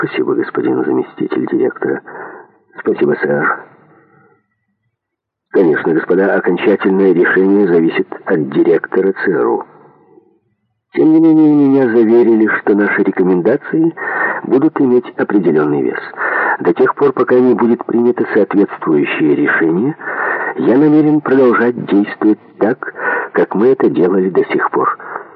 Спасибо, господин заместитель директора. Спасибо, сэр. Конечно, господа, окончательное решение зависит от директора ЦРУ. Тем не менее, меня заверили, что наши рекомендации будут иметь определенный вес. До тех пор, пока не будет принято соответствующее решение, я намерен продолжать действовать так, как мы это делали до сих пор.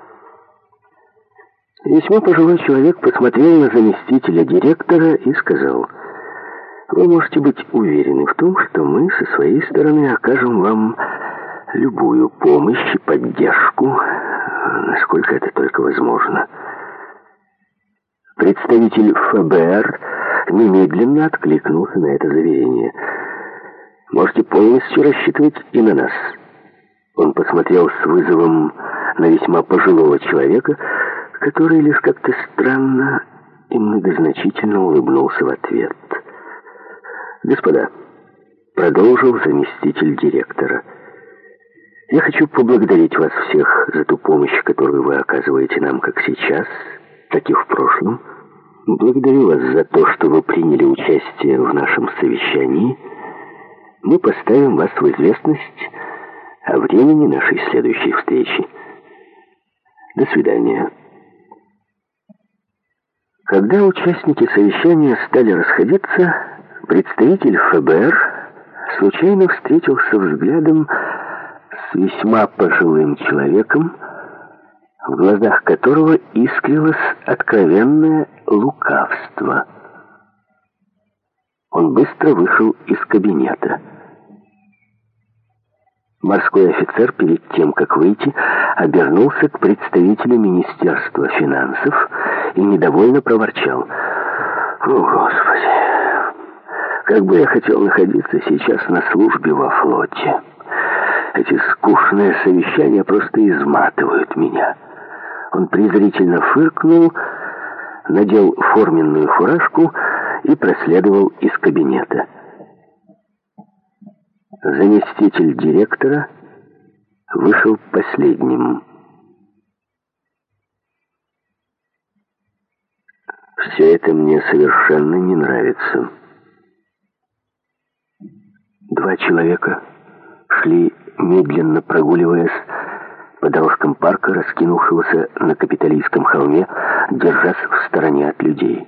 Весьма пожилой человек посмотрел на заместителя директора и сказал: «Вы можете быть уверены в том, что мы со своей стороны окажем вам любую помощь и поддержку, насколько это только возможно». Представитель ФБР немедленно откликнулся на это заверение. «Можете полностью рассчитывать и на нас». Он посмотрел с вызовом на весьма пожилого человека, который лишь как-то странно и многозначительно улыбнулся в ответ. «Господа», — продолжил заместитель директора, — «я хочу поблагодарить вас всех за ту помощь, которую вы оказываете нам как сейчас, так и в прошлом. Благодарю вас за то, что вы приняли участие в нашем совещании. Мы поставим вас в известность о времени нашей следующей встречи. До свидания». Когда участники совещания стали расходиться, представитель ФБР случайно встретился взглядом с весьма пожилым человеком, в глазах которого искрилось откровенное лукавство. Он быстро вышел из кабинета. Морской офицер перед тем, как выйти, обернулся к представителю Министерства финансов и недовольно проворчал: «О, Господи! Как бы я хотел находиться сейчас на службе во флоте. Эти скучные совещания просто изматывают меня». Он презрительно фыркнул, надел форменную фуражку и проследовал из кабинета. Заместитель директора вышел последним. «Все это мне совершенно не нравится». Два человека шли, медленно прогуливаясь по дорожкам парка, раскинувшегося на Капитолийском холме, держась в стороне от людей.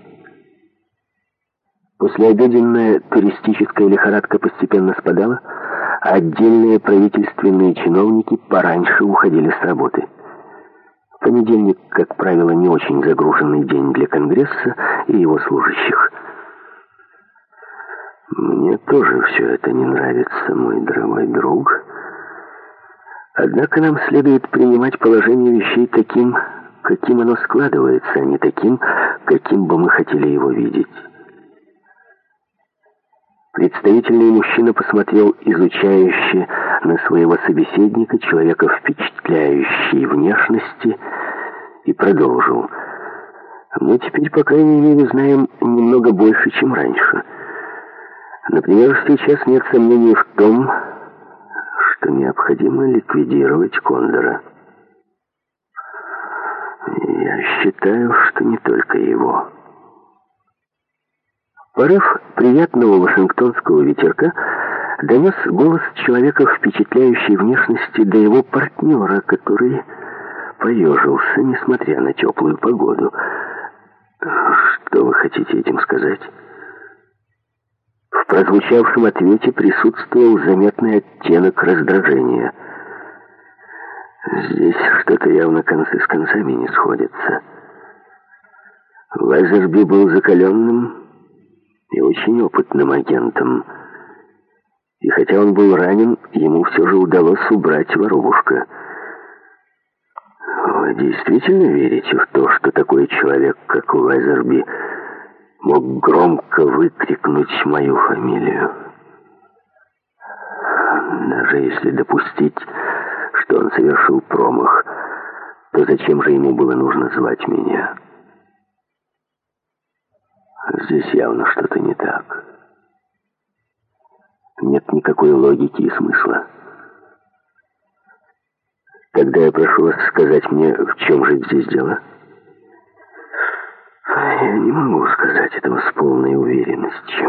Послеобеденная туристическая лихорадка постепенно спадала, а отдельные правительственные чиновники пораньше уходили с работы. Понедельник, как правило, не очень загруженный день для Конгресса и его служащих. «Мне тоже все это не нравится, мой дорогой друг. Однако нам следует принимать положение вещей таким, каким оно складывается, а не таким, каким бы мы хотели его видеть». Представительный мужчина посмотрел изучающе на своего собеседника, человека впечатляющей внешности, и продолжил: «Мы теперь, по крайней мере, знаем немного больше, чем раньше. Например, сейчас нет сомнений в том, что необходимо ликвидировать Кондора. Я считаю, что не только его». Порыв приятного вашингтонского ветерка донес голос человека впечатляющей внешности до его партнера, который поежился, несмотря на теплую погоду. «Что вы хотите этим сказать?» В прозвучавшем ответе присутствовал заметный оттенок раздражения. «Здесь что-то явно концы с концами не сходятся. Лазерби был закаленным и очень опытным агентом. И хотя он был ранен, ему все же удалось убрать воробушка. Вы действительно верите в то, что такой человек, как Лазерби, мог громко выкрикнуть мою фамилию? Даже если допустить, что он совершил промах, то зачем же ему было нужно звать меня? Здесь явно что-то не так. Нет никакой логики и смысла. Тогда я прошу вас сказать мне, в чем же здесь дело?» Я не могу сказать этого с полной уверенностью.